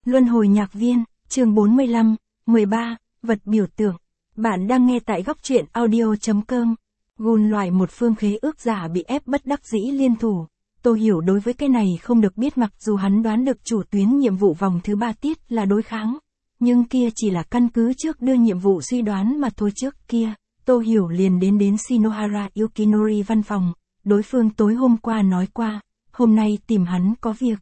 Luân hồi nhạc viên, chương 45, 13, vật biểu tượng. Bạn đang nghe tại góc truyện audio.com. Gun loại một phương khế ước giả bị ép bất đắc dĩ liên thủ. Tôi hiểu đối với cái này không được biết, mặc dù hắn đoán được chủ tuyến nhiệm vụ vòng thứ 3 tiết là đối kháng. Nhưng kia chỉ là căn cứ trước đưa nhiệm vụ suy đoán mà thôi. Trước kia, Tôi hiểu liền đến Shinohara Yukinori văn phòng. Đối phương tối hôm qua nói qua, hôm nay tìm hắn có việc.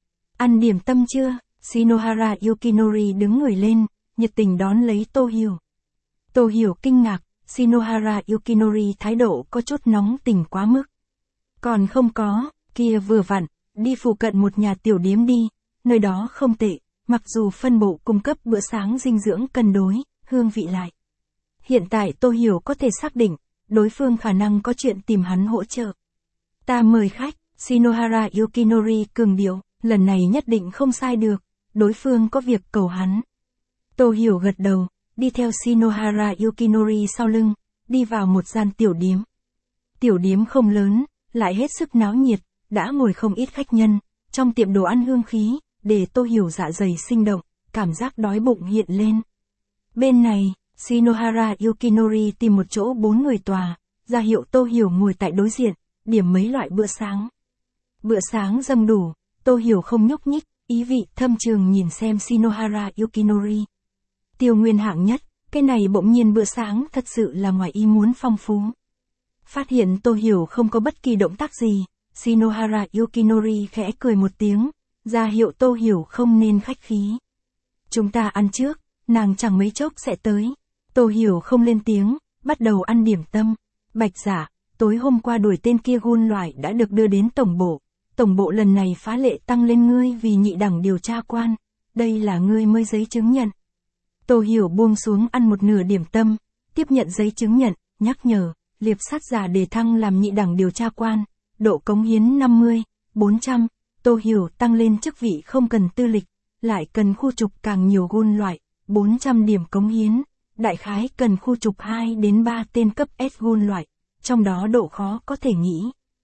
Ăn điểm tâm chưa? Shinohara Yukinori đứng người lên, nhiệt tình đón lấy Tô Hiểu. Tô Hiểu kinh ngạc, Shinohara Yukinori thái độ có chút nóng tình quá mức. Còn không có, kia vừa vặn, đi phụ cận một nhà tiểu điếm đi, nơi đó không tệ, mặc dù phân bộ cung cấp bữa sáng dinh dưỡng cân đối, hương vị lại. Hiện tại Tô Hiểu có thể xác định, đối phương khả năng có chuyện tìm hắn hỗ trợ. Ta mời khách, Shinohara Yukinori cường điệu, lần này nhất định không sai được, đối phương có việc cầu hắn. Tô Hiểu gật đầu, đi theo Shinohara Yukinori sau lưng, đi vào một gian tiểu điếm. Tiểu điếm không lớn, lại hết sức náo nhiệt, đã ngồi không ít khách nhân, trong tiệm đồ ăn hương khí, để Tô Hiểu dạ dày sinh động, cảm giác đói bụng hiện lên. Bên này, Shinohara Yukinori tìm một chỗ 4 người tòa, ra hiệu Tô Hiểu ngồi tại đối diện, điểm mấy loại bữa sáng. Bữa sáng dâng đủ, Tô Hiểu không nhúc nhích, ý vị thâm trường nhìn xem Shinohara Yukinori. Tiêu nguyên hạng nhất, cái này bỗng nhiên bữa sáng thật sự là ngoài ý muốn phong phú. Phát hiện Tô Hiểu không có bất kỳ động tác gì, Shinohara Yukinori khẽ cười một tiếng, ra hiệu Tô Hiểu không nên khách khí. Chúng ta ăn trước, nàng chẳng mấy chốc sẽ tới. Tô Hiểu không lên tiếng, bắt đầu ăn điểm tâm. Bạch Dạ, tối hôm qua đuổi tên kia Gun loại đã được đưa đến tổng bộ. Tổng bộ lần này phá lệ tăng lên ngươi vì nhị đẳng điều tra quan. Đây là ngươi mới giấy chứng nhận. Tô Hiểu buông xuống ăn một nửa điểm tâm, tiếp nhận giấy chứng nhận, nhắc nhở, liệp sát giả đề thăng làm nhị đẳng điều tra quan, độ cống hiến 50, 400. Tô Hiểu tăng lên chức vị không cần tư lịch, lại cần khu trục càng nhiều Gun loại, 400 điểm cống hiến, đại khái cần khu trục 2 đến 3 tên cấp S Gun loại, trong đó độ khó có thể nghĩ.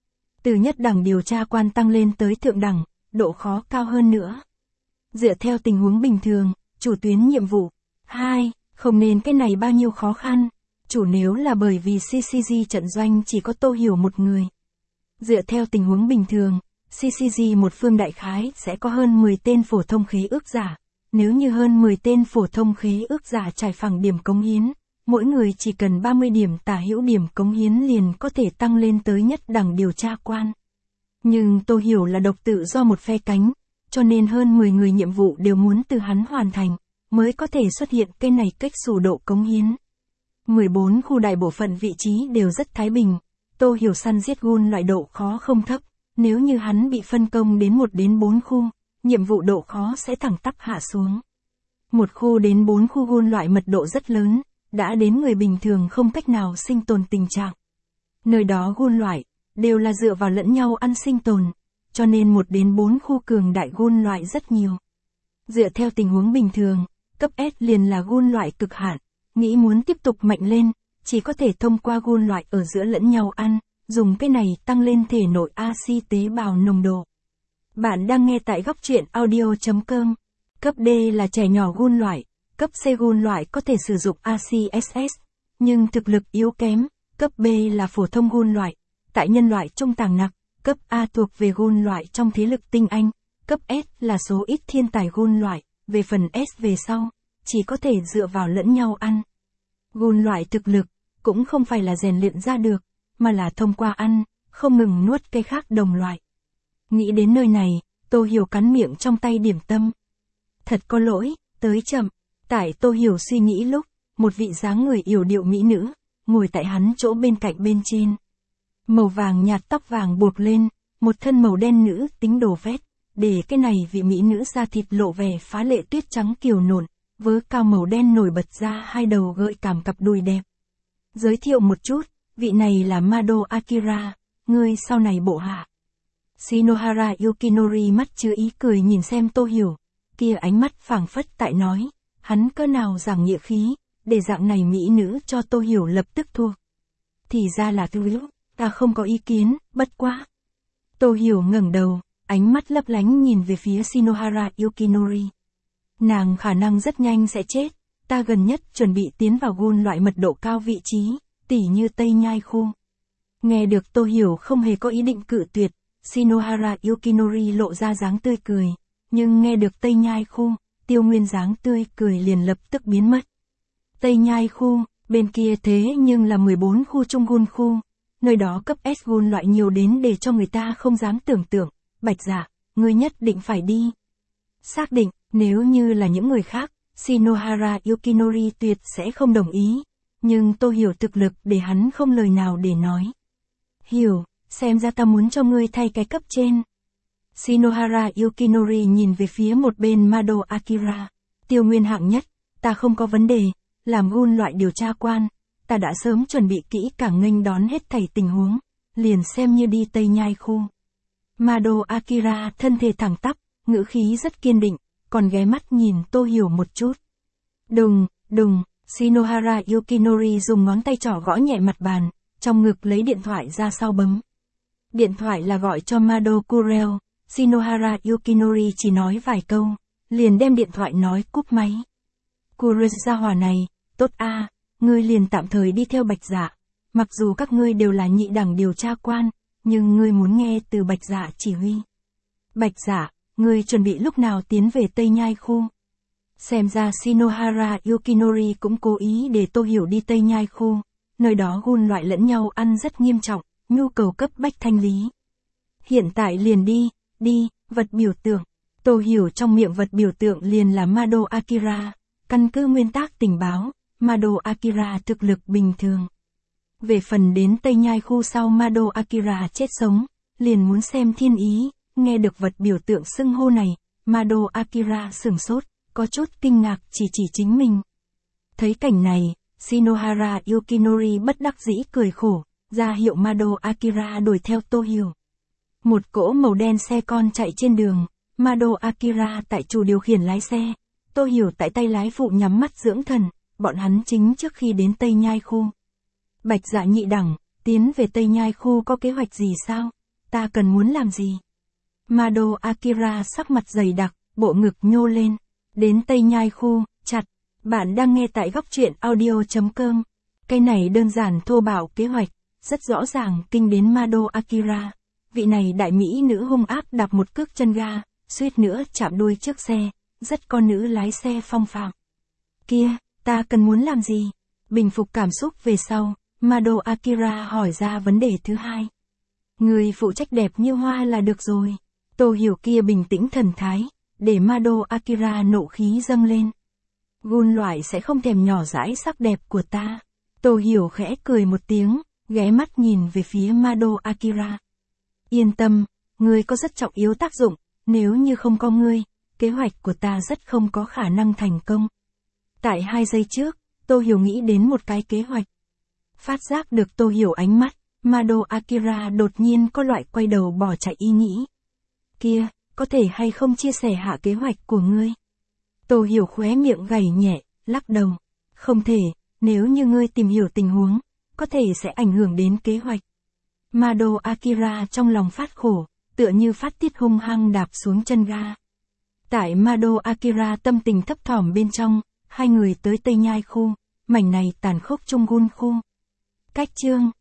Từ nhất đẳng điều tra quan tăng lên tới thượng đẳng, độ khó cao hơn nữa. Dựa theo tình huống bình thường, chủ tuyến nhiệm vụ 2, không nên cái này bao nhiêu khó khăn, chủ nếu là bởi vì CCG trận doanh chỉ có Tô Hiểu một người. Dựa theo tình huống bình thường, CCG một phương đại khái sẽ có hơn 10 tên phổ thông khế ước giả. Nếu như hơn 10 tên phổ thông khế ước giả trải phẳng điểm cống hiến, mỗi người chỉ cần 30 điểm tả hữu điểm cống hiến liền có thể tăng lên tới nhất đẳng điều tra quan. Nhưng Tô Hiểu là độc tự do một phe cánh, cho nên hơn 10 người nhiệm vụ đều muốn từ hắn hoàn thành, mới có thể xuất hiện cái này cách xù độ cống hiến. 14 khu đại bộ phận vị trí đều rất thái bình, Tô Hiểu săn giết Gun loại độ khó không thấp, nếu như hắn bị phân công đến 1 đến 4 khu, nhiệm vụ độ khó sẽ thẳng tắp hạ xuống. 1 khu đến 4 khu Gun loại mật độ rất lớn, đã đến người bình thường không cách nào sinh tồn tình trạng. Nơi đó Gun loại, đều là dựa vào lẫn nhau ăn sinh tồn, cho nên 1 đến 4 khu cường đại Gun loại rất nhiều. Dựa theo tình huống bình thường, cấp S liền là Gun loại cực hạn, nghĩ muốn tiếp tục mạnh lên, chỉ có thể thông qua Gun loại ở giữa lẫn nhau ăn, dùng cái này tăng lên thể nội axit tế bào nồng độ. Bạn đang nghe tại góc truyện audio.com. Cấp D là trẻ nhỏ Gun loại, cấp C Gun loại có thể sử dụng ACSS, nhưng thực lực yếu kém, cấp B là phổ thông Gun loại, tại nhân loại trung tàng nặc, cấp A thuộc về Gun loại trong thế lực tinh anh, cấp S là số ít thiên tài Gun loại, về phần S về sau, chỉ có thể dựa vào lẫn nhau ăn. Gun loại thực lực, cũng không phải là rèn luyện ra được, mà là thông qua ăn, không ngừng nuốt cây khác đồng loại. Nghĩ đến nơi này, Tô Hiểu cắn miệng trong tay điểm tâm. Thật có lỗi, tới chậm. Tại Tô Hiểu suy nghĩ lúc, một vị dáng người yểu điệu mỹ nữ, ngồi tại hắn chỗ bên cạnh bên trên. Màu vàng nhạt tóc vàng buộc lên, một thân màu đen nữ tính đồ vét, để cái này vị mỹ nữ da thịt lộ vẻ phá lệ tuyết trắng kiều nộn, vớ cao màu đen nổi bật ra hai đầu gợi cảm cặp đùi đẹp. Giới thiệu một chút, vị này là Mado Akira, ngươi sau này bộ hạ. Shinohara Yukinori mắt chứa ý cười nhìn xem Tô Hiểu, kia ánh mắt phảng phất tại nói, hắn cỡ nào giảng nghĩa khí, để dạng này mỹ nữ cho Tô Hiểu lập tức thua. Thì ra là thứ lúc, ta không có ý kiến, bất quá. Tô Hiểu ngẩng đầu, ánh mắt lấp lánh nhìn về phía Shinohara Yukinori. Nàng khả năng rất nhanh sẽ chết, ta gần nhất chuẩn bị tiến vào gun loại mật độ cao vị trí, tỉ như Tây Nhai khu. Nghe được Tô Hiểu không hề có ý định cự tuyệt, Shinohara Yukinori lộ ra dáng tươi cười, nhưng nghe được Tây Nhai khu, Tiêu Nguyên dáng tươi cười liền lập tức biến mất. Tây Nhai khu, bên kia thế nhưng là 14 khu trung gun khu, nơi đó cấp S gun loại nhiều đến để cho người ta không dám tưởng tượng. Bạch Dạ, ngươi nhất định phải đi. Xác định, nếu như là những người khác, Shinohara Yukinori tuyệt sẽ không đồng ý, nhưng Tô Hiểu thực lực để hắn không lời nào để nói. Hiểu, xem ra ta muốn cho ngươi thay cái cấp trên. Shinohara Yukinori nhìn về phía một bên Mado Akira. Tiêu Nguyên hạng nhất, ta không có vấn đề, làm gun loại điều tra quan, ta đã sớm chuẩn bị kỹ càng nghênh đón hết thảy tình huống, liền xem như đi Tây Nhai khu. Mado Akira thân thể thẳng tắp, ngữ khí rất kiên định, còn ghé mắt nhìn Tô Hiểu một chút. Đùng, Shinohara Yukinori dùng ngón tay trỏ gõ nhẹ mặt bàn, trong ngực lấy điện thoại ra sau bấm. Điện thoại là gọi cho Mado Kurel, Shinohara Yukinori chỉ nói vài câu, liền đem điện thoại nói cúp máy. Kurel gia hỏa này, tốt a, ngươi liền tạm thời đi theo Bạch Dạ, mặc dù các ngươi đều là nhị đẳng điều tra quan, nhưng ngươi muốn nghe từ Bạch Dạ chỉ huy. Bạch Dạ, ngươi chuẩn bị lúc nào tiến về Tây Nhai khu? Xem ra Shinohara Yukinori cũng cố ý để Tô Hiểu đi Tây Nhai khu, nơi đó gun loại lẫn nhau ăn rất nghiêm trọng, nhu cầu cấp bách thanh lý. Hiện tại liền đi, vật biểu tượng. Tô Hiểu trong miệng vật biểu tượng liền là Mado Akira, căn cứ nguyên tắc tình báo, Mado Akira thực lực bình thường. Về phần đến Tây Nhai khu sau Mado Akira chết sống, liền muốn xem thiên ý, nghe được vật biểu tượng xưng hô này, Mado Akira sửng sốt, có chút kinh ngạc chỉ chính mình. Thấy cảnh này, Shinohara Yukinori bất đắc dĩ cười khổ, ra hiệu Mado Akira đuổi theo Tô Hiểu. Một cỗ màu đen xe con chạy trên đường, Mado Akira tại chủ điều khiển lái xe, Tô Hiểu tại tay lái phụ nhắm mắt dưỡng thần, bọn hắn chính trước khi đến Tây Nhai khu. Bạch Dạ nhị đẳng, tiến về Tây Nhai khu có kế hoạch gì sao? Ta cần muốn làm gì? Mado Akira sắc mặt dày đặc, bộ ngực nhô lên. Đến Tây Nhai khu, chặt. Bạn đang nghe tại góc truyện audio.com. Cái này đơn giản thô bạo kế hoạch, rất rõ ràng kinh đến Mado Akira. Vị này đại mỹ nữ hung ác đạp một cước chân ga, suýt nữa chạm đuôi trước xe, rất con nữ lái xe phong phạm. Kia, ta cần muốn làm gì? Bình phục cảm xúc về sau, Mado Akira hỏi ra vấn đề thứ hai. Người phụ trách đẹp như hoa là được rồi. Tô Hiểu kia bình tĩnh thần thái, để Mado Akira nộ khí dâng lên. Gun loại sẽ không thèm nhỏ dãi sắc đẹp của ta. Tô Hiểu khẽ cười một tiếng, ghé mắt nhìn về phía Mado Akira. Yên tâm, ngươi có rất trọng yếu tác dụng, nếu như không có ngươi, kế hoạch của ta rất không có khả năng thành công. Tại 2 giây trước, Tô Hiểu nghĩ đến một cái kế hoạch. Phát giác được Tô Hiểu ánh mắt, Mado Akira đột nhiên có loại quay đầu bỏ chạy ý nghĩ. Kia, có thể hay không chia sẻ hạ kế hoạch của ngươi? Tô Hiểu khóe miệng gảy nhẹ, lắc đầu. Không thể, nếu như ngươi tìm hiểu tình huống, có thể sẽ ảnh hưởng đến kế hoạch. Mado Akira trong lòng phát khổ, tựa như phát tiết hung hăng đạp xuống chân ga. Tại Mado Akira tâm tình thấp thỏm bên trong, hai người tới Tây Nhai khu, mảnh này tàn khốc trung gun khu. Cách chương